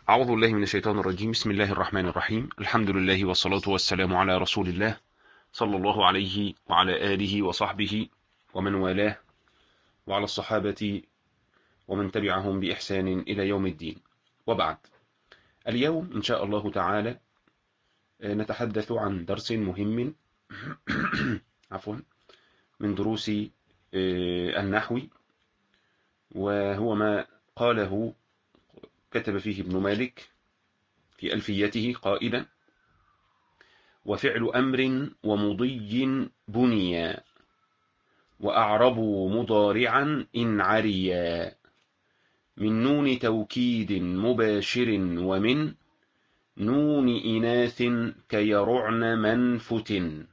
أعوذ بالله من الشيطان الرجيم. بسم الله الرحمن الرحيم. الحمد لله والصلاة والسلام على رسول الله صلى الله عليه وعلى آله وصحبه ومن والاه، وعلى الصحابة ومن تبعهم بإحسان إلى يوم الدين، وبعد. اليوم إن شاء الله تعالى نتحدث عن درس مهم عفوا من دروس النحو، وهو ما قاله كتب فيه ابن مالك في ألفيته قائلا: وفعل أمر ومضي بنيا، وأعربوا مضارعا إن عريا، من نون توكيد مباشر ومن نون إناث كيرعن منفت.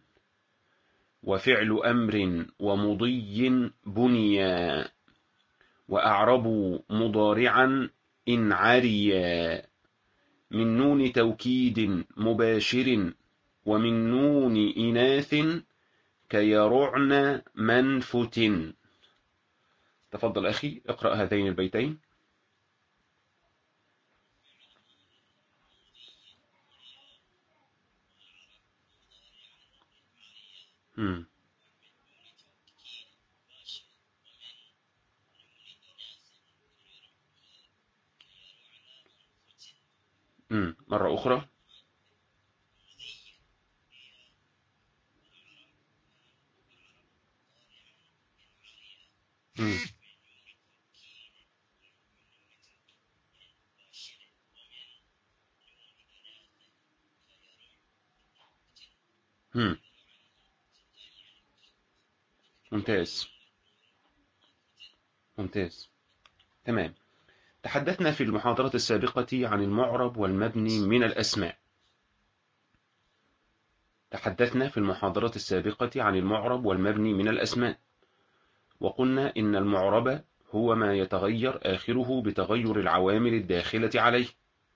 وفعل أمر ومضي بنيا، وأعربوا مضارعا إن عريا، من نون توكيد مباشر ومن نون إناث كيرعن منفت. تفضل أخي اقرأ هذين البيتين. مم. مرة أخرى. مم. مم. ممتاز. ممتاز. تمام. تحدثنا في المحاضرة السابقة عن المعرب والمبني من الأسماء. تحدثنا في المحاضرة السابقة عن المعرب والمبني من الأسماء، وقلنا إن المعرب هو ما يتغير آخره بتغير العوامل الداخلة عليه،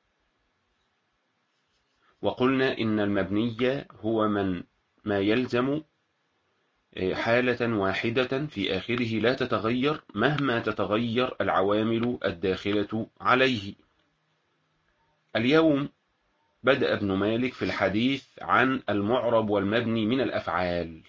وقلنا إن المبني هو ما يلزم حالة واحدة في آخره لا تتغير مهما تتغير العوامل الداخلة عليه. اليوم بدأ ابن مالك في الحديث عن المعرب والمبني من الأفعال.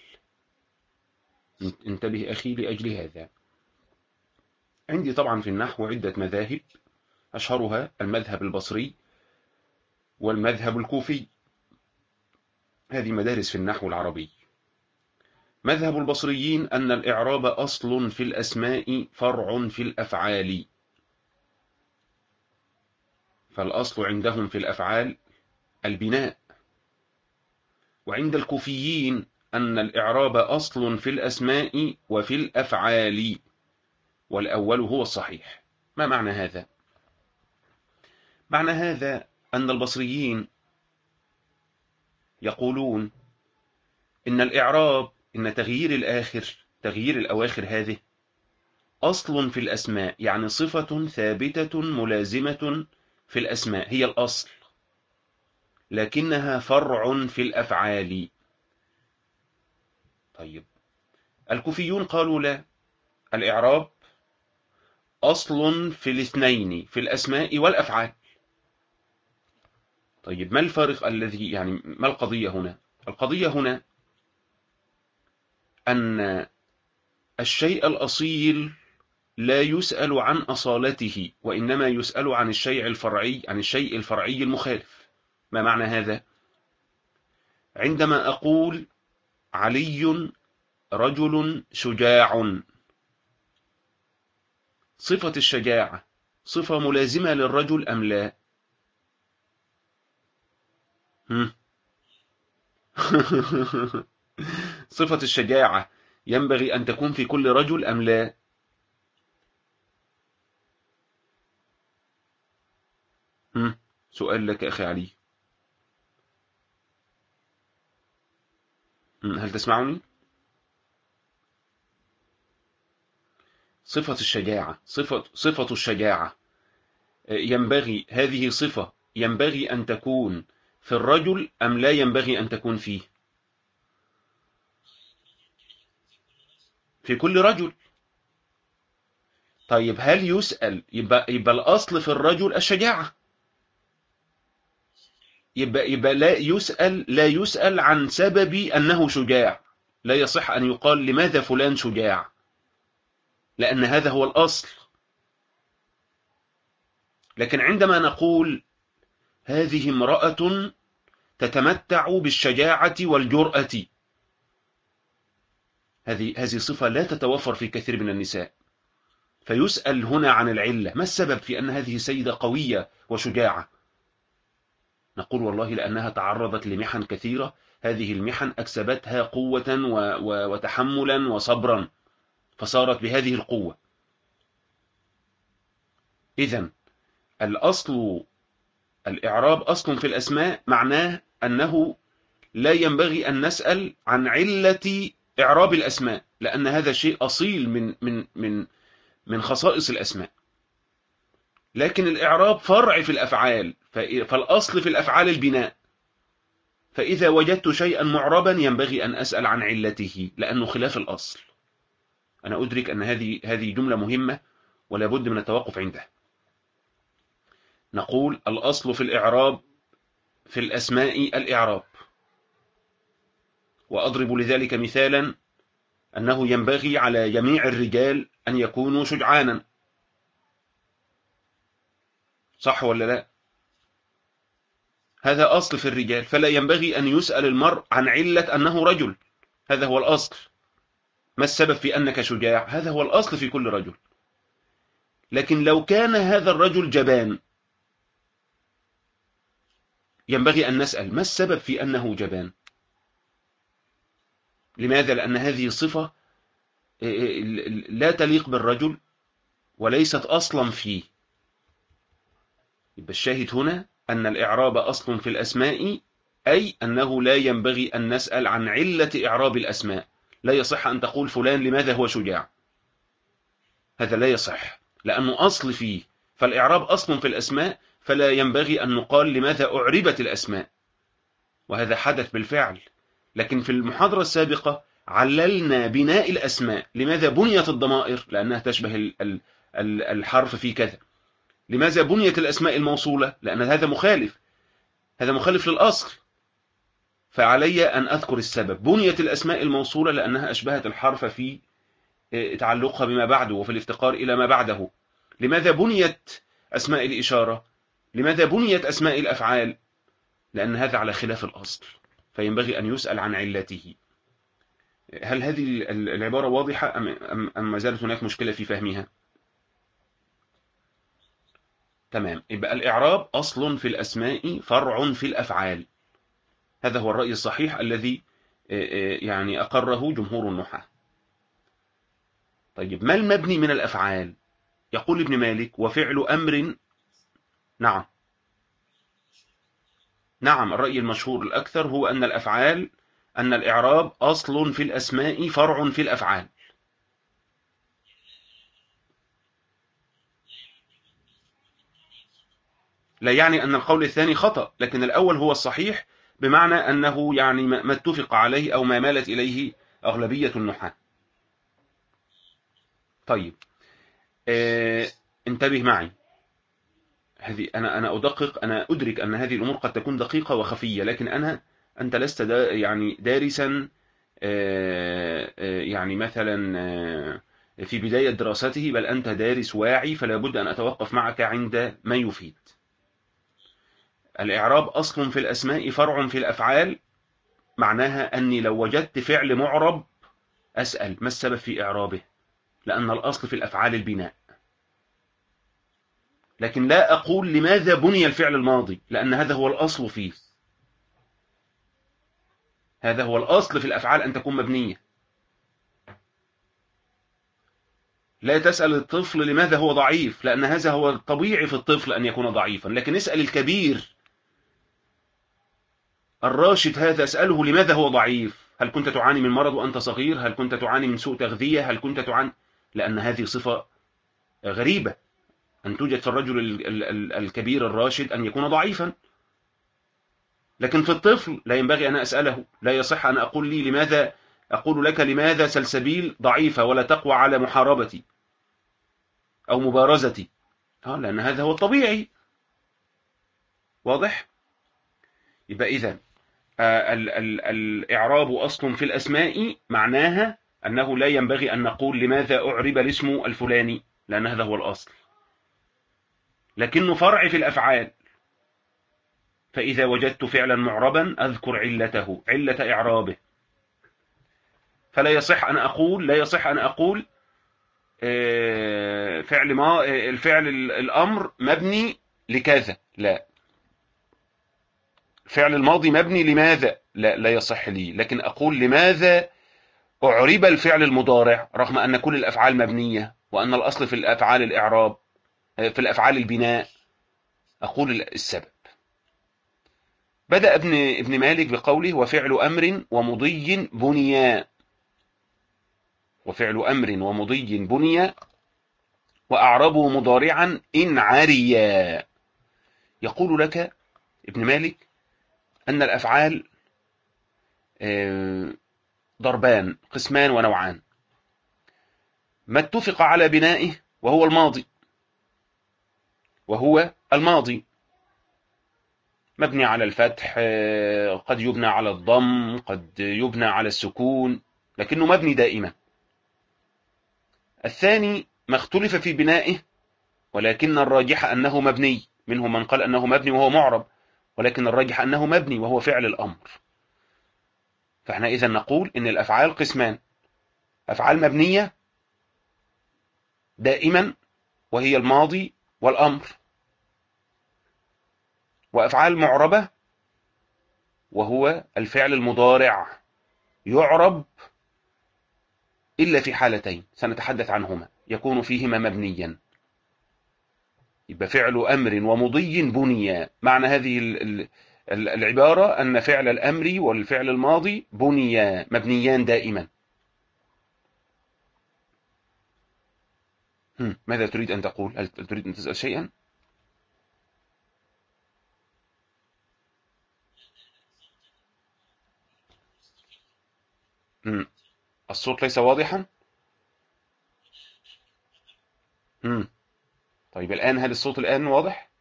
انتبه أخي لأجل هذا. عندي طبعا في النحو عدة مذاهب، أشهرها المذهب البصري والمذهب الكوفي. هذه مدارس في النحو العربي. مذهب البصريين أن الإعراب أصل في الأسماء فرع في الأفعال، فالأصل عندهم في الأفعال البناء. وعند الكوفيين أن الإعراب أصل في الأسماء وفي الأفعال، والأول هو الصحيح. ما معنى هذا؟ معنى هذا أن البصريين يقولون إن الإعراب، إن تغيير الأواخر هذه أصل في الأسماء، يعني صفة ثابتة ملازمة في الأسماء هي الأصل، لكنها فرع في الأفعال. طيب، الكوفيون قالوا لا، الإعراب أصل في الاثنين في الأسماء والأفعال. طيب، ما الفارق الذي ما القضية هنا؟ القضية هنا أن الشيء الأصيل لا يسأل عن أصالته، وإنما يسأل عن الشيء الفرعي المخالف. ما معنى هذا؟ عندما أقول علي رجل شجاع، صفة الشجاعة صفة ملازمة للرجل أم لا؟ صفة الشجاعة ينبغي أن تكون في كل رجل أم لا؟ سؤال لك أخي علي. هل تسمعني؟ صفة الشجاعة صفة الشجاعة هذه صفة ينبغي أن تكون في الرجل أم لا ينبغي أن تكون فيه؟ في كل رجل. طيب، هل يسأل يبقى الأصل في الرجل الشجاعة، يبقى لا يسأل عن سبب أنه شجاع. لا يصح أن يقال لماذا فلان شجاع، لأن هذا هو الأصل. لكن عندما نقول هذه امرأة تتمتع بالشجاعة والجرأة، هذه صفة لا تتوفر في كثير من النساء، فيسأل هنا عن العلة، ما السبب في أن هذه سيدة قوية وشجاعة؟ نقول والله لأنها تعرضت لمحن كثيرة، هذه المحن أكسبتها قوة وتحملا وصبرا، فصارت بهذه القوة. إذن الأصل، الإعراب أصل في الأسماء، معناه أنه لا ينبغي أن نسأل عن علة إعراب الأسماء، لأن هذا شيء أصيل من خصائص الأسماء. لكن الإعراب فرع في الأفعال، فالأصل في الأفعال البناء، فإذا وجدت شيئا معربا ينبغي أن أسأل عن علته، لأنه خلاف الأصل. أنا أدرك أن هذه جملة مهمة ولا بد من التوقف عندها. نقول الأصل في الإعراب في الأسماء الإعراب، وأضرب لذلك مثالا أنه ينبغي على جميع الرجال أن يكونوا شجعانا، صح ولا لا؟ هذا أصل في الرجال، فلا ينبغي أن يسأل المرء عن علة أنه رجل، هذا هو الأصل. ما السبب في أنك شجاع؟ هذا هو الأصل في كل رجل. لكن لو كان هذا الرجل جبان، ينبغي أن نسأل ما السبب في أنه جبان؟ لماذا؟ لأن هذه صفة لا تليق بالرجل وليست أصلا فيه. يبقى الشاهد هنا أن الإعراب أصل في الأسماء، أي أنه لا ينبغي أن نسأل عن علة إعراب الأسماء. لا يصح أن تقول فلان لماذا هو شجاع، هذا لا يصح، لأنه أصل فيه. فالإعراب أصل في الأسماء، فلا ينبغي أن نقال لماذا أعربت الأسماء، وهذا حدث بالفعل. لكن في المحاضرة السابقة عللنا بناء الأسماء، لماذا بنيت الضمائر؟ لأنها تشبه الحرف في كذا. لماذا بنيت الأسماء الموصولة؟ لأن هذا مخالف للأصل، فعلي أن أذكر السبب. بنيت الأسماء الموصولة لأنها أشبهت الحرف في تعلقها بما بعده وفي الافتقار إلى ما بعده. لماذا بنيت أسماء الإشارة؟ لماذا بنيت أسماء الأفعال؟ لأن هذا على خلاف الأصل، فينبغي أن يسأل عن علته. هل هذه العبارة واضحة أم ما زالت هناك مشكلة في فهمها؟ تمام. يبقى الإعراب أصل في الأسماء فرع في الأفعال، هذا هو الرأي الصحيح الذي يعني أقره جمهور النحاة. طيب ما المبني من الأفعال؟ يقول ابن مالك وفعل أمر. نعم، نعم، الرأي المشهور الأكثر هو أن الإعراب أصل في الأسماء فرع في الأفعال. لا يعني أن القول الثاني خطأ، لكن الأول هو الصحيح، بمعنى أنه يعني ما اتفق عليه أو ما مالت إليه أغلبية النحاة. طيب، انتبه معي. هذه أنا أدرك أن هذه الأمور قد تكون دقيقة وخفية، لكن أنت لست يعني دارسا يعني مثلا في بداية دراسته، بل أنت دارس واعي، فلا بد أن أتوقف معك عند ما يفيد. الإعراب أصل في الأسماء فرع في الأفعال، معناها أني لو وجدت فعل معرب أسأل ما السبب في إعرابه، لأن الأصل في الأفعال البناء. لكن لا أقول لماذا بني الفعل الماضي، لأن هذا هو الأصل فيه. هذا هو الأصل في الأفعال أن تكون مبنية. لا تسأل الطفل لماذا هو ضعيف، لأن هذا هو الطبيعي في الطفل أن يكون ضعيفا. لكن اسأل الكبير الراشد هذا، اسأله لماذا هو ضعيف. هل كنت تعاني من مرض وأنت صغير؟ هل كنت تعاني من سوء تغذية؟ هل كنت تعاني؟ لأن هذه صفة غريبة أن توجد في الرجل الكبير الراشد أن يكون ضعيفا. لكن في الطفل لا ينبغي أن أسأله. لا يصح أن أقول لك لماذا سلسبيل ضعيفة ولا تقوى على محاربتي أو مبارزتي، لأن هذا هو الطبيعي. واضح؟ يبقى إذن الإعراب أصل في الأسماء، معناها أنه لا ينبغي أن نقول لماذا أعرب الاسم الفلاني، لأن هذا هو الأصل، لكنه فرع في الأفعال. فإذا وجدت فعلا معربا أذكر علته، علة إعرابه. فلا يصح أن أقول، لا يصح أن أقول فعل ما الفعل الأمر مبني لكذا، لا. فعل الماضي مبني لماذا، لا، لا يصح لي. لكن أقول لماذا أعرب الفعل المضارع رغم أن كل الأفعال مبنية، وأن الأصل في الأفعال الإعراب، في الأفعال البناء. أقول السبب. بدأ ابن مالك بقوله: وفعل أمر ومضي بنيا. وفعل أمر ومضي بنيا وأعربه مضارعا إن عريا. يقول لك ابن مالك أن الأفعال ضربان، قسمان ونوعان. ما اتفق على بنائه وهو الماضي، مبني على الفتح، قد يبنى على الضم، قد يبنى على السكون، لكنه مبني دائما. الثاني ما اختلف في بنائه، ولكن الراجح أنه مبني. منهم من قال أنه مبني وهو معرب، ولكن الراجح أنه مبني وهو فعل الأمر. فاحنا إذا نقول إن الأفعال قسمان: أفعال مبنية دائما وهي الماضي والأمر، وأفعال معربة وهو الفعل المضارع، يعرب إلا في حالتين سنتحدث عنهما يكون فيهما مبنيا. يبقى فعل أمر ومضي بنيا. معنى هذه العبارة أن فعل الأمر والفعل الماضي بنيا، مبنيان دائما. ماذا تريد أن تقول؟ هل تريد أن تسأل شيئا؟ الصوت ليس واضحا. طيب الآن، هل الصوت الآن واضح؟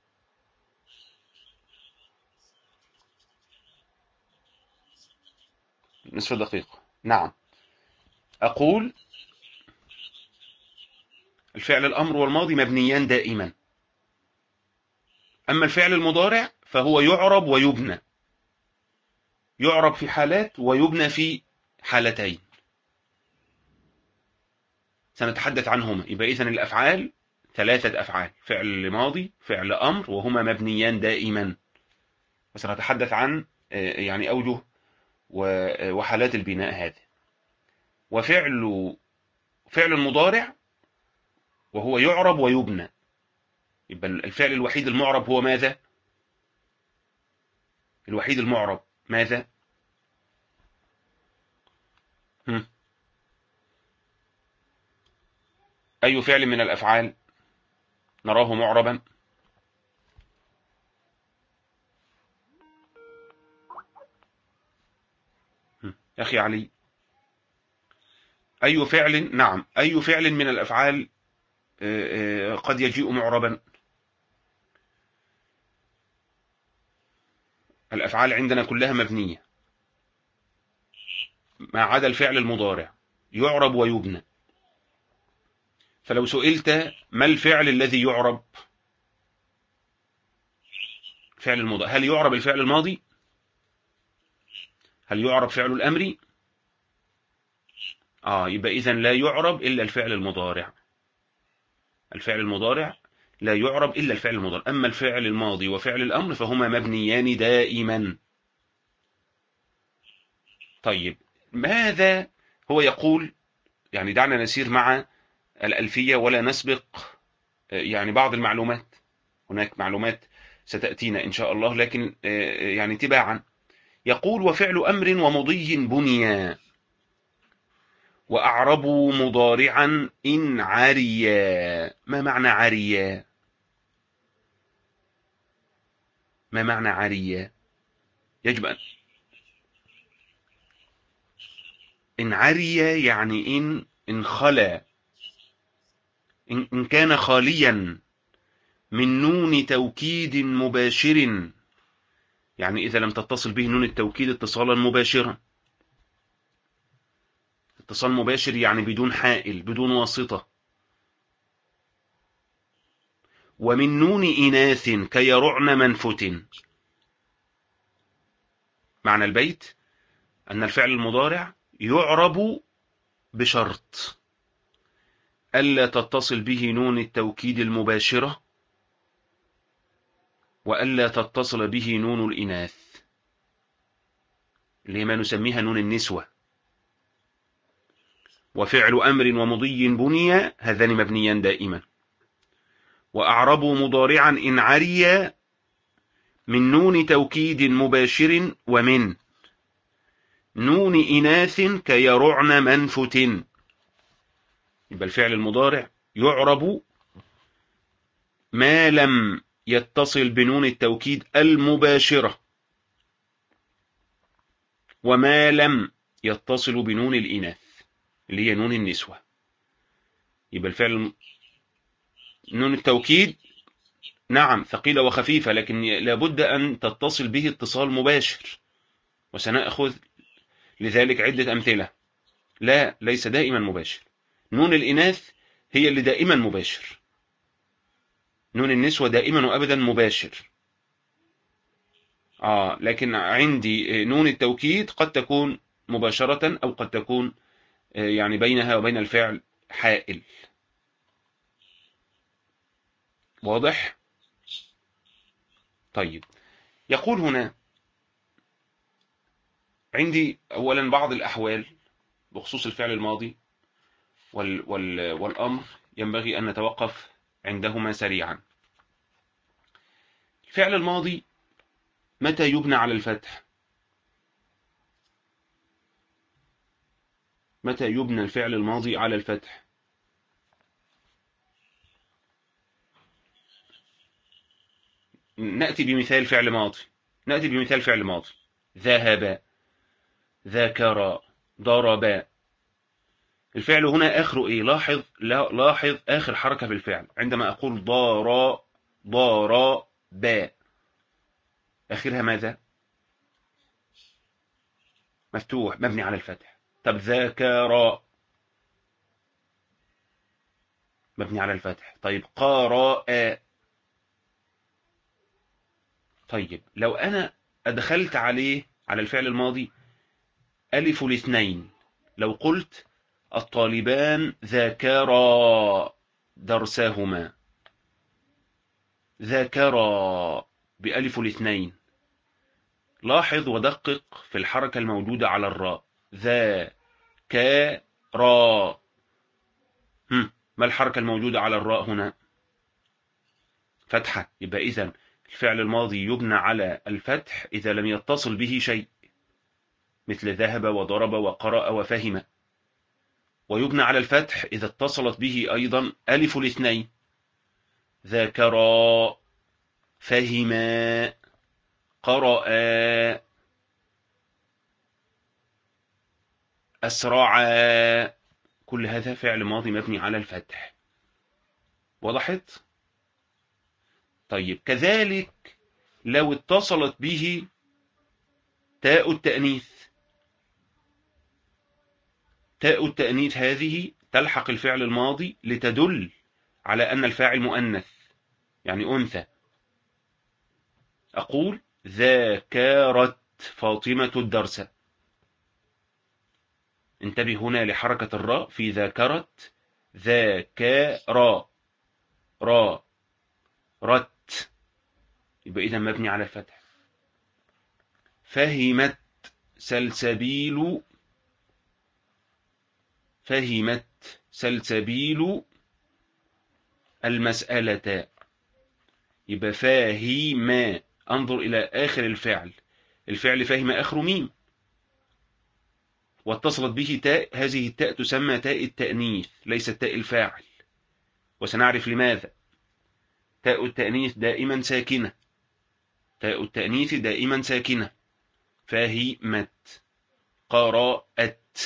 نصف دقيقة. نعم. أقول الفعل الأمر والماضي مبنيان دائما. أما الفعل المضارع فهو يعرب ويبنى، يعرب في حالات ويبنى في حالتين سنتحدث عنهما. يبقى إذن الأفعال ثلاثة أفعال: فعل ماضي، فعل أمر، وهما مبنيان دائما. وسنتحدث عن يعني أوجه وحالات البناء هذه. فعل المضارع وهو يعرب ويبنى. يبقى الفعل الوحيد المعرب هو ماذا؟ الوحيد المعرب ماذا؟ أي فعل من الأفعال نراه معربا؟ أخي علي، أي فعل، نعم، أي فعل من الأفعال قد يجيء معربا؟ الأفعال عندنا كلها مبنية ما عدا الفعل المضارع، يعرب ويبنى. فلو سئلت ما الفعل الذي يعرب؟ فعل المضارع. هل يعرب الفعل الماضي؟ هل يعرب فعل الأمر؟ يبقى إذن لا يعرب إلا الفعل المضارع. الفعل المضارع لا يعرب إلا الفعل المضارع. أما الفعل الماضي وفعل الأمر فهما مبنيان دائما. طيب ماذا هو يقول؟ يعني دعنا نسير مع الألفية ولا نسبق يعني بعض المعلومات. هناك معلومات ستأتينا إن شاء الله، لكن يعني تباعا. يقول: وفعل أمر ومضي بنيا وأعربوا مضارعا إن عريا. ما معنى عريا؟ ما معنى عريا؟ يجب أن إن عريا يعني إن خلا، إن كان خاليا من نون توكيد مباشر يعني إذا لم تتصل به نون التوكيد اتصالا مباشرا. اتصال مباشر يعني بدون حائل، بدون واسطة. ومن نون إناث كيرعن منفت. معنى البيت أن الفعل المضارع يعرب بشرط ألا تتصل به نون التوكيد المباشرة، وألا تتصل به نون الإناث اللي ما نسميها نون النسوة. وفعل أمر ومضي بني هذان مبنيان دائما. وأعربوا مضارعا إن عري من نون توكيد مباشر ومن نون إناث كيرعن منفت. يبقى الفعل المضارع يعرب ما لم يتصل بنون التوكيد المباشرة، وما لم يتصل بنون الإناث اللي هي نون النسوة. يبقى الفعل نون التوكيد نعم ثقيلة وخفيفة، لكن لابد أن تتصل به اتصال مباشر، وسنأخذ لذلك عدة أمثلة. لا، ليس دائما مباشر. نون الإناث هي اللي دائما مباشر، نون النسوة دائما وأبدا مباشر. لكن عندي نون التوكيد قد تكون مباشرة أو قد تكون يعني بينها وبين الفعل حائل. واضح؟ طيب، يقول هنا عندي أولا بعض الأحوال بخصوص الفعل الماضي والأمر ينبغي أن نتوقف عندهما سريعا. الفعل الماضي متى يبنى على الفتح؟ متى يبنى الفعل الماضي على الفتح؟ نأتي بمثال فعل ماضي. ذهب، ذكر، ضرب. الفعل هنا آخره إيه؟ لاحظ آخر حركة في الفعل. عندما أقول ضرب، آخرها ماذا؟ مفتوح، مبني على الفتح. طب ذكر، مبني على الفتح. طيب قرأ. طيب لو أنا أدخلت عليه على الفعل الماضي ألف الاثنين، لو قلت الطالبان ذاكرا درسهما، ذاكرا بألف الاثنين، لاحظ ودقق في الحركة الموجودة على الراء. ذاكرا. ما الحركة الموجودة على الراء هنا؟ فتحة. يبقى إذن الفعل الماضي يبنى على الفتح إذا لم يتصل به شيء، مثل ذهب وضرب وقرأ وفهم. ويبنى على الفتح إذا اتصلت به أيضا ألف الاثنين، ذاكرا، فهما، قرأ، أسرعا. كل هذا فعل ماضي مبني على الفتح. وضحت؟ طيب كذلك لو اتصلت به تاء التأنيث. تاء التأنيث هذه تلحق الفعل الماضي لتدل على أن الفاعل مؤنث، يعني أنثى. أقول ذاكرت فاطمة الدرس. انتبه هنا لحركة الراء في ذاكرت. ذاكرا، را، رت، يبقى إذا مبني على الفتح. فهمت سلسبيل، فهمت سلسبيل المسألة. يبقى فاهم. انظر إلى آخر الفعل. الفعل فهم آخر ميم، واتصلت به تاء. هذه التاء تسمى تاء التأنيث، ليست تاء الفاعل، وسنعرف لماذا. تاء التأنيث دائما ساكنة، تاء التأنيث دائما ساكنة. فهمت، قرأت،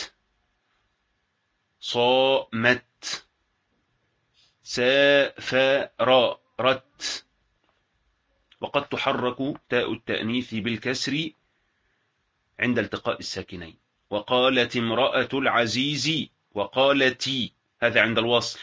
صامت، سافرت. وقد تحرك تاء التأنيث بالكسر عند التقاء الساكنين. وقالت امرأة العزيز، وقالتي، هذا عند الوصل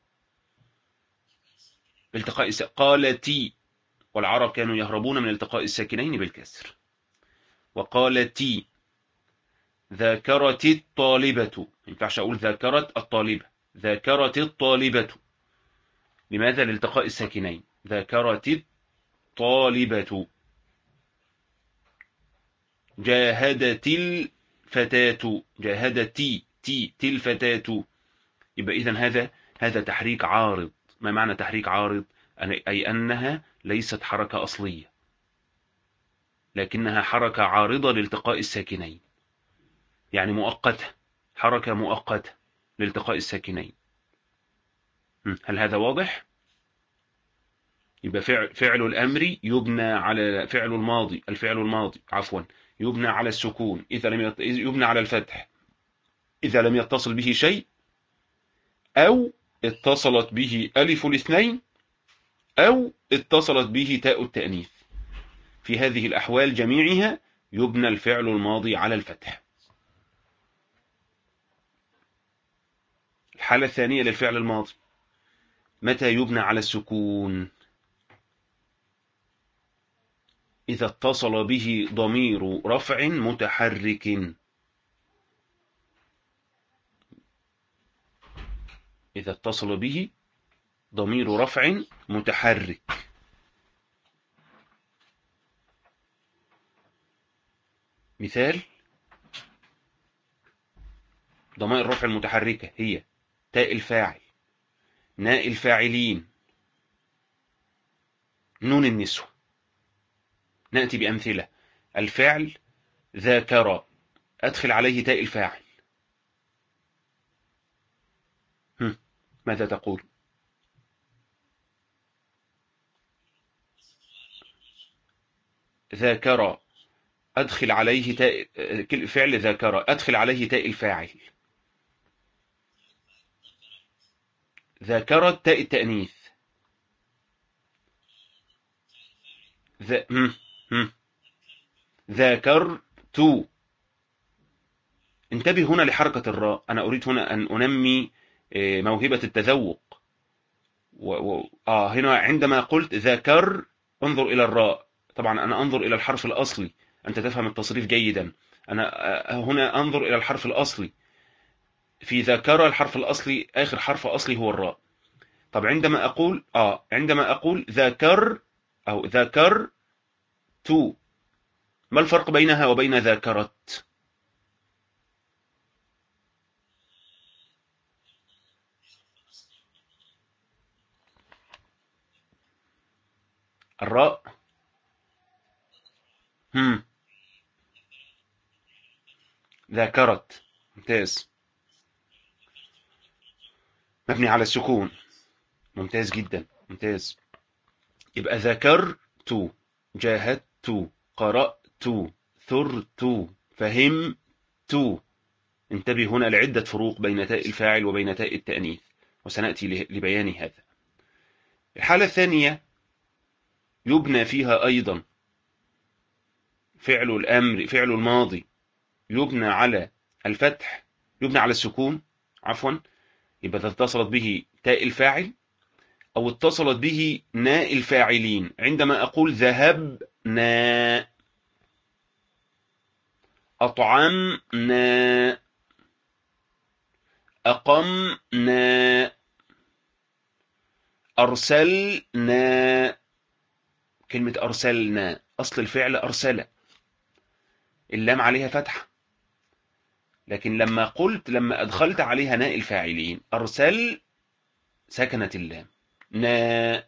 بالتقاء قالتي، والعرب كانوا يهربون من التقاء الساكنين بالكسر. وقالتي ذاكرت الطالبة، ما ينفعش أقول ذاكرت الطالبة، ذاكرت الطالبة. لماذا؟ لالتقاء الساكنين. ذاكرت الطالبة. جاهدت الفتاة، جاهدتي، تي الفتاة. يبقى إذن هذا تحريك عارض. ما معنى تحريك عارض؟ أي أنها ليست حركة أصلية، لكنها حركة عارضة لالتقاء الساكنين، يعني مؤقتة، حركة مؤقتة لالتقاء الساكنين. هل هذا واضح؟ يبقى فعل الأمر يبنى على فعل الماضي، الفعل الماضي عفوا، يبنى على السكون إذا لم يبنى على الفتح إذا لم يتصل به شيء، أو اتصلت به ألف الاثنين، أو اتصلت به تاء التأنيث. في هذه الأحوال جميعها يبنى الفعل الماضي على الفتح. الحالة الثانية للفعل الماضي متى يبنى على السكون؟ إذا اتصل به ضمير رفع متحرك. إذا اتصل به ضمير رفع متحرك. مثال ضمائر الرفع المتحركة هي تاء الفاعل، ناء الفاعلين، نون النسوة. نأتي بأمثلة. الفعل ذاكر، أدخل عليه تاء الفاعل. ماذا تقول؟ ذاكر، أدخل عليه تاء، فعل ذاكر أدخل عليه تاء الفاعل. ذاكرت تاء التأنيث. ذا... ذاكرت. انتبه هنا لحركة الراء. أنا أريد هنا أن أنمي موهبة التذوق. هنا عندما قلت ذاكر انظر إلى الراء. طبعا أنا أنظر إلى الحرف الأصلي، أنت تفهم التصريف جيدا. أنا هنا أنظر إلى الحرف الأصلي. في ذاكر الحرف الأصلي آخر حرف أصلي هو الراء. طب عندما أقول ذاكر أو ذاكر تو، ما الفرق بينها وبين ذاكرت؟ الراء هم ذاكرت. ممتاز، مبني على السكون. ممتاز جدا، ممتاز. يبقى ذاكرت، جاهدت، قرأت، ثرت، فهمت. انتبه هنا لعدة فروق بين تاء الفاعل وبين تاء التأنيث، وسنأتي لبيان هذا. الحالة الثانية يبنى فيها أيضا فعل الأمر، فعل الماضي يبنى على الفتح، يبنى على السكون عفوا. يبقى إذا اتصلت به تاء الفاعل أو اتصلت به ناء الفاعلين. عندما أقول ذهبنا، أطعمنا، أقمنا، أرسلنا. كلمة أرسلنا أصل الفعل أرسل، اللام عليها فتحة، لكن لما أدخلت عليها ناء الفاعلين أرسل سكنت اللام. نا.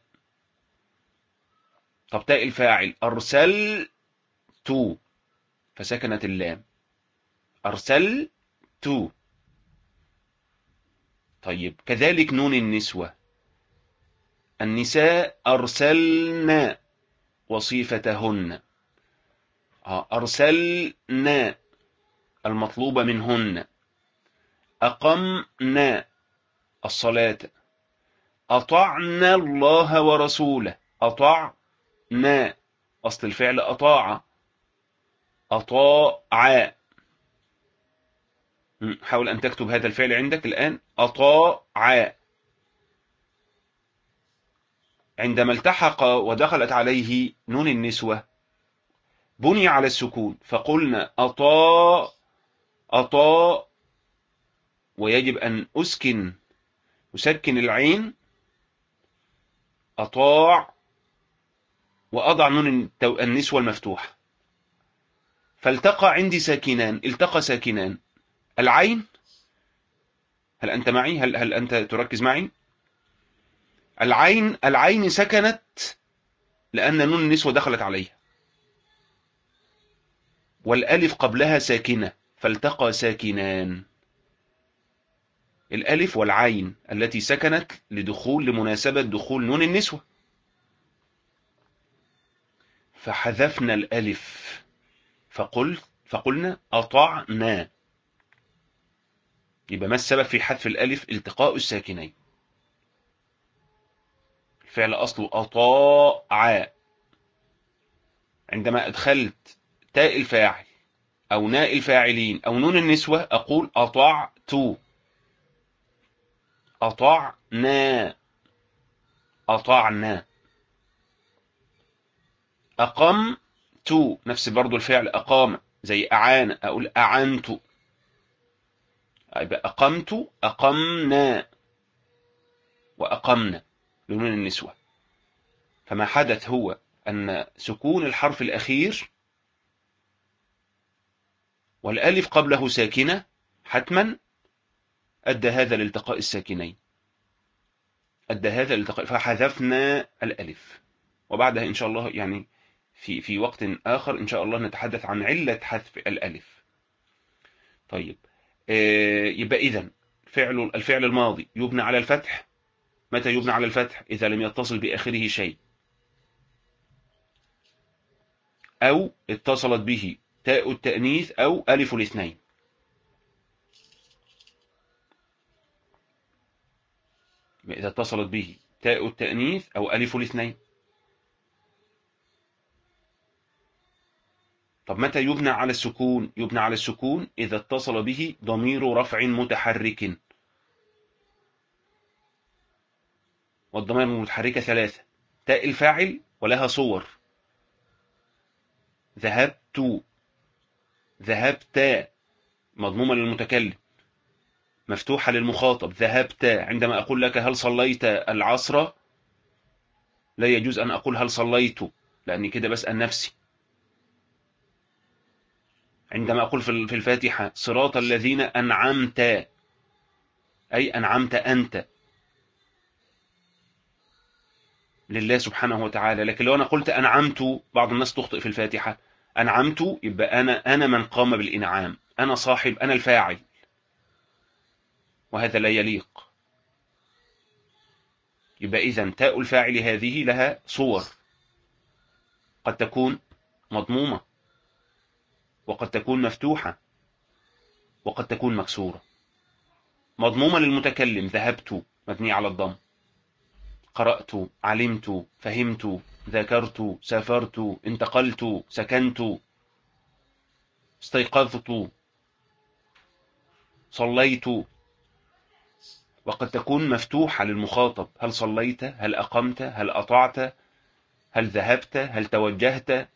طب تاء الفاعل أرسلت فسكنت اللام. أرسلت. طيب كذلك نون النسوة. النساء أرسلنا وصيفتهن. أرسلنا المطلوب منهن. أقمنا الصلاة. أطعنا الله ورسوله. أطعنا أصل الفعل أطاع، أطاع. حاول أن تكتب هذا الفعل عندك الآن، أطاع. عندما التحق ودخلت عليه نون النسوة بني على السكون، فقلنا أطاع أطاع، ويجب أن أسكن العين أطاع، وأضع نون النسوة المفتوح، فالتقى عندي ساكنان، التقى ساكنان. العين، هل أنت معي؟ هل أنت تركز معي؟ العين سكنت لأن نون النسوة دخلت عليها، والألف قبلها ساكنة، فالتقى ساكنان. الألف والعين التي سكنت لمناسبة دخول نون النسوة، فحذفنا الألف، فقلنا أطعنا. يبقى ما السبب في حذف الألف؟ التقاء الساكنين. الفعل أصله أطاع. عندما أدخلت تاء الفاعل أو ناء الفاعلين أو نون النسوة أقول أطعت، أطعنا، أطعنا. أقمت، نفس برضو الفعل أقام، زي أعان، أقول أعنت. يبقى أقمت، أقمنا، وأقمنا لنون النسوة. فما حدث هو أن سكون الحرف الأخير والألف قبله ساكنة حتما أدى هذا لالتقاء الساكنين، فحذفنا الألف. وبعدها إن شاء الله يعني في وقت آخر إن شاء الله نتحدث عن علة حذف الألف. طيب، يبقى إذن الفعل الماضي يبنى على الفتح. متى يبنى على الفتح؟ إذا لم يتصل بآخره شيء، أو اتصلت به تاء التأنيث أو ألف الاثنين. إذا اتصلت به تاء التأنيث أو ألف الاثنين. طب متى يبنى على السكون؟ يبنى على السكون إذا اتصل به ضمير رفع متحرك. والضمائر المتحركة ثلاثة: تاء الفاعل ولها صور: ذهبت، ذهبت مضمومة للمتكلم، مفتوحة للمخاطب. ذهبت، عندما أقول لك هل صليت العصر لا يجوز أن أقول هل صليت، لأني كده بسأل نفسي. عندما أقول في الفاتحة صراط الذين أنعمت، أي أنعمت أنت لله سبحانه وتعالى. لكن لو أنا قلت أنعمت، بعض الناس تخطئ في الفاتحة. أنعمت يبقى أنا من قام بالإنعام، أنا صاحب، أنا الفاعل، وهذا لا يليق. يبقى إذن تاء الفاعل هذه لها صور، قد تكون مضمومة، وقد تكون مفتوحة، وقد تكون مكسورة. مضمومة للمتكلم: ذهبت مبني على الضم، قرأت، علمت، فهمت، ذاكرت، سافرت، انتقلت، سكنت، استيقظت، صليت. وقد تكون مفتوحة للمخاطب: هل صليت، هل أقمت، هل أطعت، هل ذهبت، هل توجهت،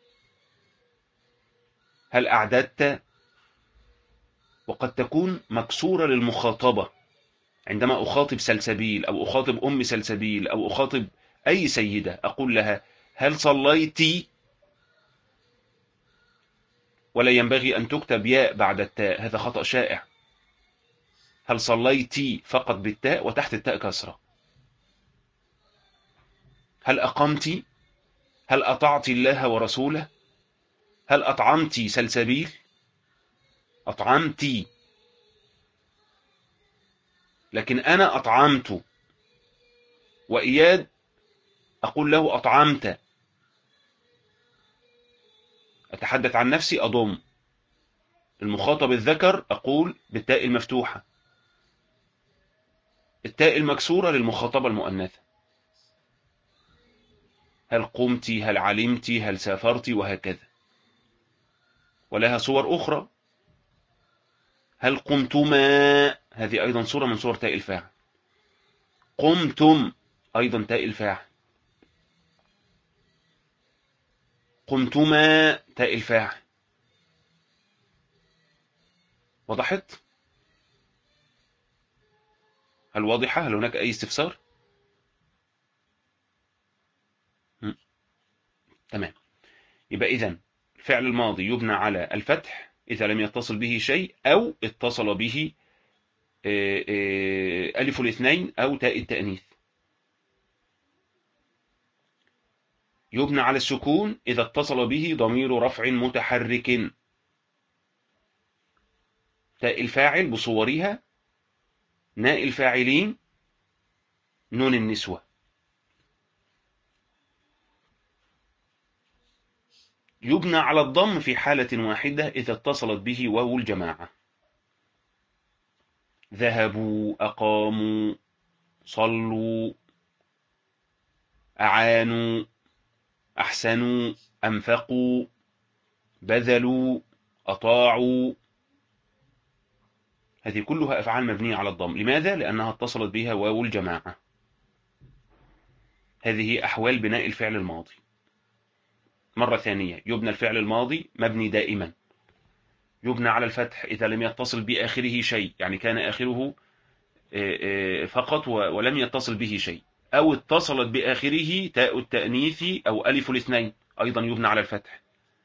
هل أعددت. وقد تكون مكسورة للمخاطبة: عندما أخاطب سلسبيل أو أخاطب أم سلسبيل أو أخاطب أي سيدة أقول لها هل صليتي، ولا ينبغي أن تكتب ياء بعد التاء، هذا خطأ شائع. هل صليتي فقط بالتاء وتحت التاء كسرة. هل أقمت، هل أطعت الله ورسوله، هل أطعمت سلسبيل، أطعمتي. لكن أنا أطعمت، وإياد أقول له أطعمت. أتحدث عن نفسي أضم. المخاطب الذكر أقول بالتاء المفتوحة، التاء المكسورة للمخاطبة المؤنثة. هل قمت، هل علمت، هل سافرت، وهكذا. ولها صور أخرى. هل قمتما، هذه أيضا صورة من صور تاء الفاعل. قمتم أيضا تاء الفاعل. قمتما تاء الفاعل. وضحت؟ هل واضحة؟ هل هناك أي استفسار؟ تمام. يبقى إذن الفعل الماضي يبنى على الفتح إذا لم يتصل به شيء، أو اتصل به ألف الاثنين أو تاء التأنيث. يبنى على السكون إذا اتصل به ضمير رفع متحرك. تاء الفاعل بصورها: ناء الفاعلين، نون النسوة. يبنى على الضم في حالة واحدة إذا اتصلت به واو الجماعة: ذهبوا، أقاموا، صلوا، أعانوا، أحسنوا، أنفقوا، بذلوا، أطاعوا. هذه كلها أفعال مبنية على الضم. لماذا؟ لأنها اتصلت بها واو الجماعة. هذه أحوال بناء الفعل الماضي. مرة ثانية: يبنى الفعل الماضي مبني دائما. يبنى على الفتح إذا لم يتصل بآخره شيء، يعني كان آخره فقط ولم يتصل به شيء، أو اتصلت بآخره تاء التأنيث أو ألف الاثنين، أيضا يبنى على الفتح.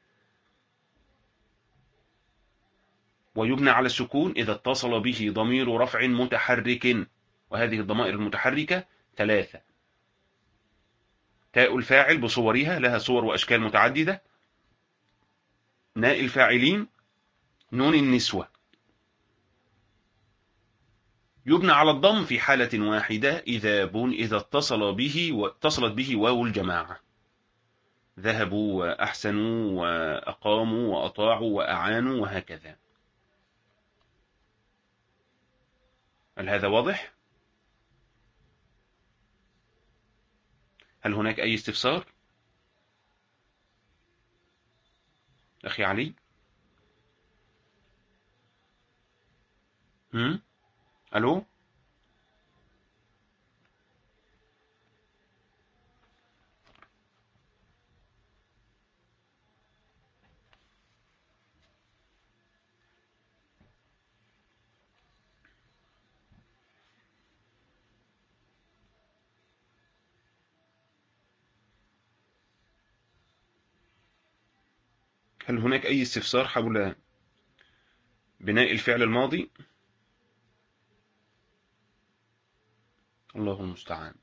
ويبنى على السكون إذا اتصل به ضمير رفع متحرك. وهذه الضمائر المتحركة ثلاثة: تاء الفاعل بصورها، لها صور وأشكال متعددة، ناء الفاعلين، نون النسوة. يبنى على الضم في حالة واحدة إذا اتصلت به واو الجماعة: ذهبوا، وأحسنوا، وأقاموا، وأطاعوا، وأعانوا، وهكذا. هل هذا واضح؟ هل هناك أي استفسار؟ أخي علي؟ ألو؟ هل هناك أي استفسار حول بناء الفعل الماضي؟ الله المستعان.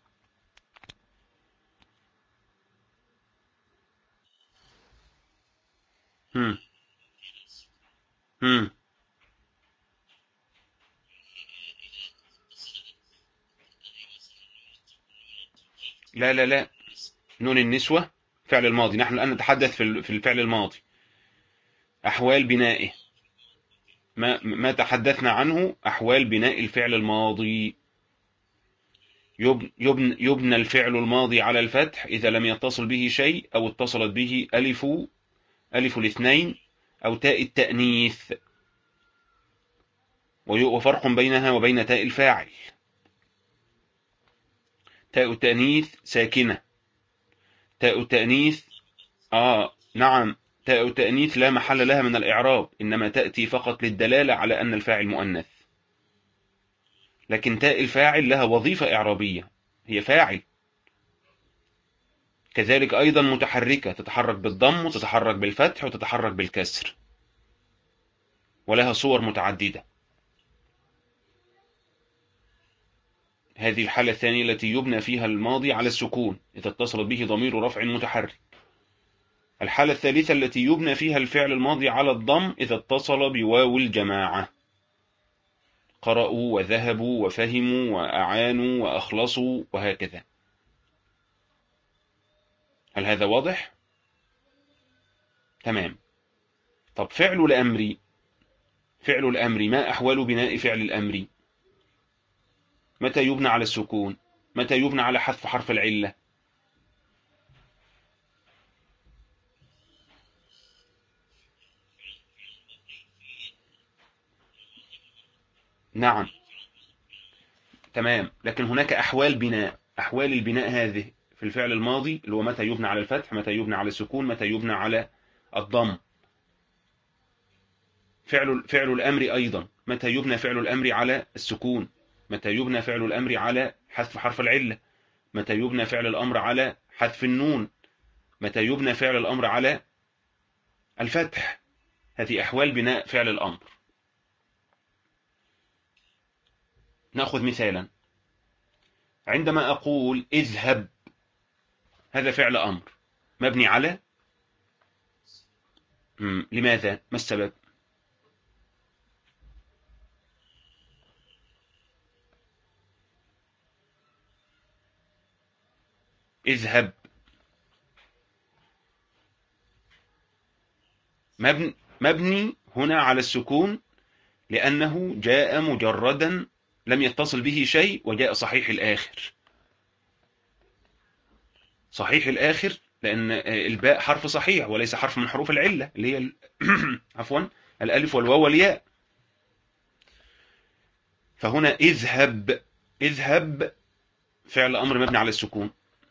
هم هم لا لا لا، نون النسوة فعل الماضي. نحن الآن نتحدث في الفعل الماضي، أحوال بنائه. ما تحدثنا عنه أحوال بناء الفعل الماضي. يبنى الفعل الماضي على الفتح إذا لم يتصل به شيء، أو اتصلت به ألف الاثنين أو تاء التأنيث. وفرق بينها وبين تاء الفاعل: تاء التأنيث ساكنة. تاء التأنيث نعم، تاء التأنيث لا محل لها من الإعراب، إنما تأتي فقط للدلالة على أن الفاعل مؤنث. لكن تاء الفاعل لها وظيفة إعرابية، هي فاعل. كذلك أيضا متحركة، تتحرك بالضم، وتتحرك بالفتح، وتتحرك بالكسر، ولها صور متعددة. هذه الحالة الثانية التي يبنى فيها الماضي على السكون إذا اتصل به ضمير رفع متحرك. الحالة الثالثة التي يبنى فيها الفعل الماضي على الضم إذا اتصل بواو الجماعة: قرأوا، وذهبوا، وفهموا، وأعانوا، وأخلصوا، وهكذا. هل هذا واضح؟ تمام. طب فعل الأمر ما أحوال بناء فعل الأمر؟ متى يبنى على السكون؟ متى يبنى على حذف حرف العلة؟ نعم تمام، لكن هناك أحوال بناء. أحوال البناء هذه في الفعل الماضي اللي هو متى يبنى على الفتح، متى يبنى على السكون، متى يبنى على الضم. فعل الأمر أيضا متى يبنى فعل الأمر على السكون، متى يبنى فعل الأمر على حذف حرف العلة، متى يبنى فعل الأمر على حذف النون، متى يبنى فعل الأمر على الفتح. هذه أحوال بناء فعل الأمر. نأخذ مثالا. عندما أقول اذهب، هذا فعل أمر مبني على لماذا؟ ما السبب؟ اذهب مبني هنا على السكون لأنه جاء مجردا، لم يتصل به شيء، وجاء صحيح الآخر. صحيح الآخر لأن الباء حرف صحيح وليس حرف من حروف العلة اللي هي عفوا الألف والواو والياء. فهنا اذهب، اذهب فعل أمر مبني على السكون.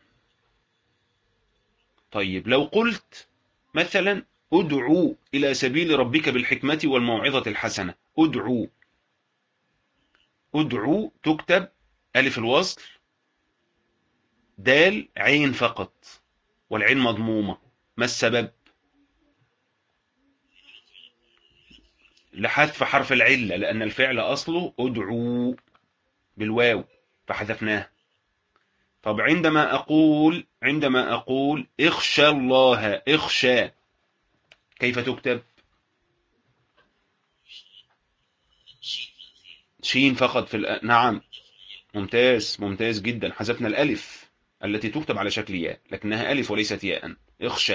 طيب لو قلت مثلا ادعو إلى سبيل ربك بالحكمة والموعظة الحسنة، ادعو، ادعو تكتب ألف الوصل دال عين فقط، والعين مضمومة. ما السبب؟ لحذف حرف العلة، لأن الفعل أصله ادعو بالواو فحذفناه. طب عندما أقول اخشى الله، اخشى كيف تكتب؟ شين فقط نعم ممتاز، ممتاز جدا، حذفنا الألف التي تكتب على شكل ياء لكنها ألف وليست ياء، اخشى.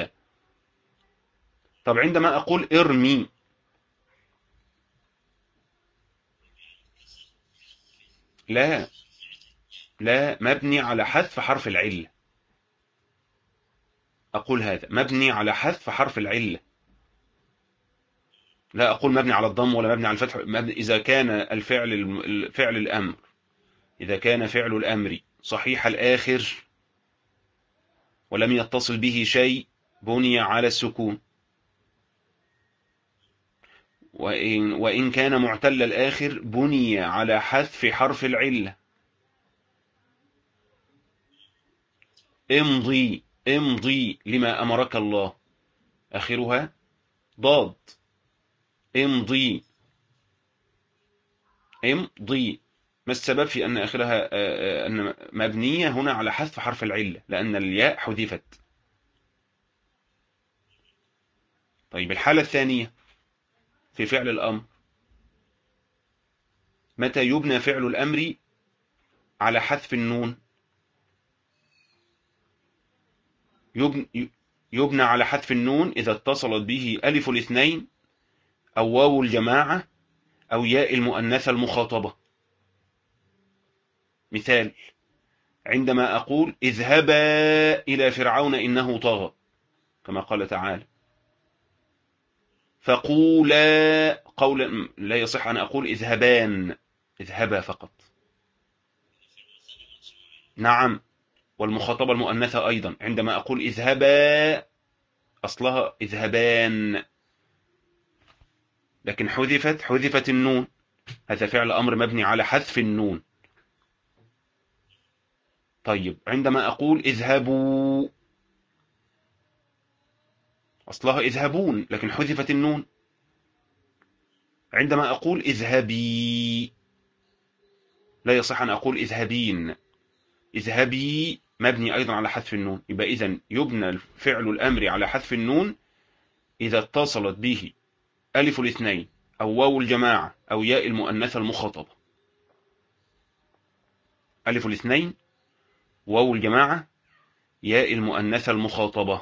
طب عندما أقول ارمي، لا لا، مبني على حذف حرف العلة. أقول هذا مبني على حذف حرف العلة، لا أقول مبني على الضم ولا مبني على الفتح. إذا كان فعل الأمر، إذا كان فعل الأمر صحيح الآخر ولم يتصل به شيء بني على السكون، وإن كان معتل الآخر بني على حذف حرف العلة. امضي، امضي لما أمرك الله، آخرها ضاد، امضي، امضي. ما السبب في أن آخرها أن مبنية هنا على حذف حرف العلة؟ لأن الياء حذفت. طيب الحالة الثانية في فعل الأمر، متى يبنى فعل الأمر على حذف النون؟ يبنى على حذف النون إذا اتصلت به ألف الاثنين أو واو الجماعة أو ياء المؤنثة المخاطبة. مثال: عندما أقول اذهبا إلى فرعون إنه طغى كما قال تعالى، فقولا قولا، لا يصح أن أقول اذهبان، اذهبا فقط. نعم، والمخاطبة المؤنثة أيضا عندما أقول اذهبا أصلها اذهبان، لكن حذفت النون، هذا فعل أمر مبني على حذف النون. طيب عندما أقول اذهبوا أصلها اذهبون لكن حذفت النون. عندما أقول اذهبي لا يصح أن أقول اذهبين، اذهبي مبني أيضا على حذف النون. يبقى إذن يبنى فعل الأمر على حذف النون إذا اتصلت به ألف الاثنين أو واو الجماعة أو ياء المؤنثة المخاطبة. ألف الاثنين، واو الجماعة، ياء المؤنثة المخاطبة.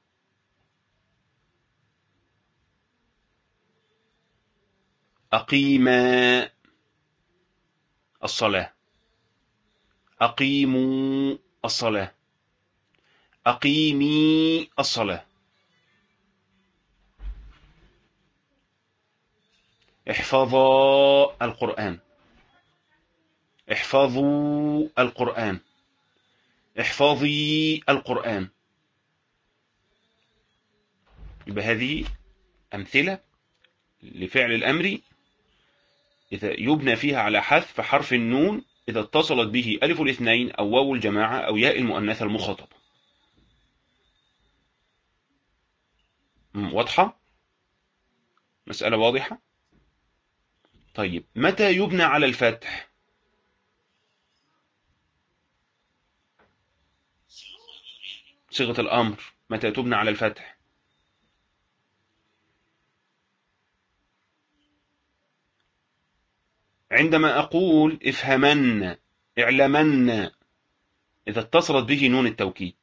أقيما الصلاة، أقيموا الصلاة، أقيمي الصلاة. احفظا القرآن. احفظوا القرآن، احفظي القرآن. يبقى هذه أمثلة لفعل الأمر إذا يبنى فيها على حذف حرف النون إذا اتصلت به ألف الاثنين أو واو الجماعة أو ياء المؤنثة المخاطبة. واضحة؟ مسألة واضحة؟ طيب متى يبنى على الفتح؟ صيغة الأمر متى تبنى على الفتح؟ عندما أقول افهمن، اعلمن، إذا اتصلت به نون التوكيد.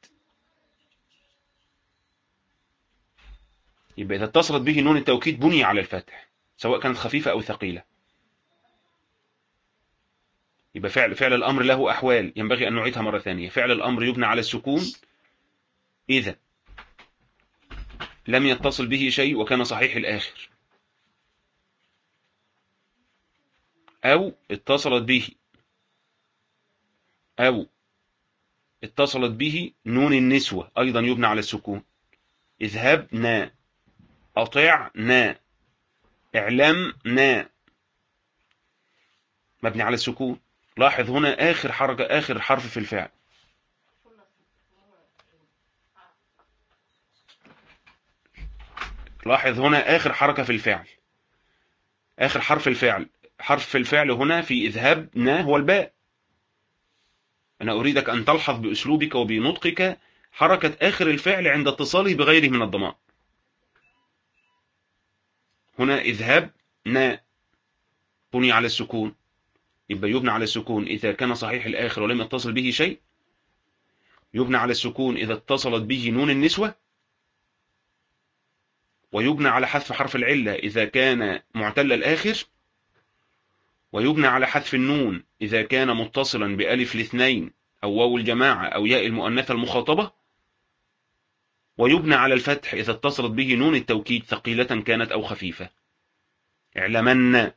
يبقى إذا اتصلت به نون التوكيد بني على الفتح سواء كانت خفيفة أو ثقيلة. يبقى فعل الأمر له أحوال ينبغي أن نعيدها مرة ثانية. فعل الأمر يبنى على السكون إذا لم يتصل به شيء وكان صحيح الآخر، أو اتصلت به نون النسوة أيضا يبنى على السكون. اذهبنا، أطعنا، اعلمنا، مبني على السكون. لاحظ هنا آخر حركة، آخر حرف في الفعل. لاحظ هنا آخر حركة في الفعل، آخر حرف الفعل. حرف الفعل هنا في اذهبنا هو الباء. أنا أريدك أن تلحظ بأسلوبك وبنطقك حركة آخر الفعل عند اتصاله بغيره من الضمائر. هنا اذهبنا بني على السكون، يبقى يبنى على السكون إذا كان صحيح الآخر ولم يتصل به شيء، يبنى على السكون إذا اتصلت به نون النسوة، ويبنى على حذف حرف العلة إذا كان معتل الآخر، ويبنى على حذف النون إذا كان متصلا بألف الاثنين أو واو الجماعة أو ياء المؤنثة المخاطبة، ويبنى على الفتح إذا اتصلت به نون التوكيد ثقيلة كانت أو خفيفة. اعلمن،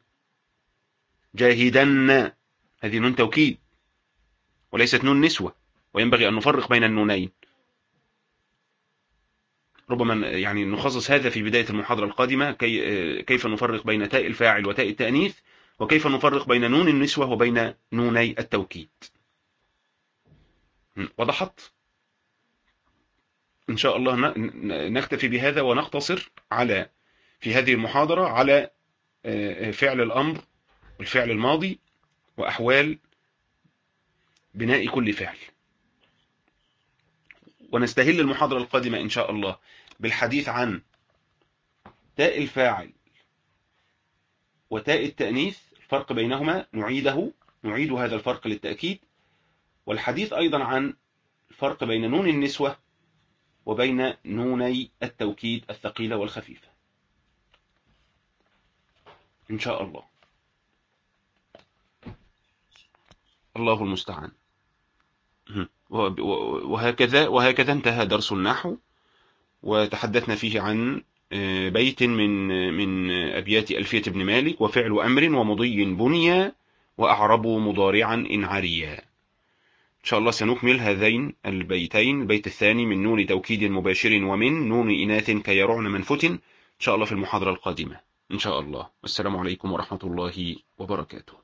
جاهدن، هذه نون توكيد وليست نون نسوة، وينبغي أن نفرق بين النونين. ربما يعني نخصص هذا في بداية المحاضرة القادمة، كيف نفرق بين تاء الفاعل وتاء التأنيث، وكيف نفرق بين نون النسوة وبين نوني التوكيد. وضحت؟ إن شاء الله نكتفي بهذا ونقتصر في هذه المحاضرة على فعل الأمر والفعل الماضي وأحوال بناء كل فعل، ونستهل المحاضرة القادمة إن شاء الله بالحديث عن تاء الفاعل وتاء التأنيث، الفرق بينهما نعيد هذا الفرق للتأكيد، والحديث أيضا عن الفرق بين نون النسوة وبين نوني التوكيد الثقيلة والخفيفة إن شاء الله. الله المستعان. وهكذا انتهى درس النحو، وتحدثنا فيه عن بيت من أبيات ألفية ابن مالك: وفعل أمر ومضي بنيا وأعرب مضارعا إن عريا. إن شاء الله سنكمل هذين البيتين، البيت الثاني من نون توكيد مباشر ومن نون إناث كيرعن منفت، إن شاء الله في المحاضرة القادمة إن شاء الله. والسلام عليكم ورحمة الله وبركاته.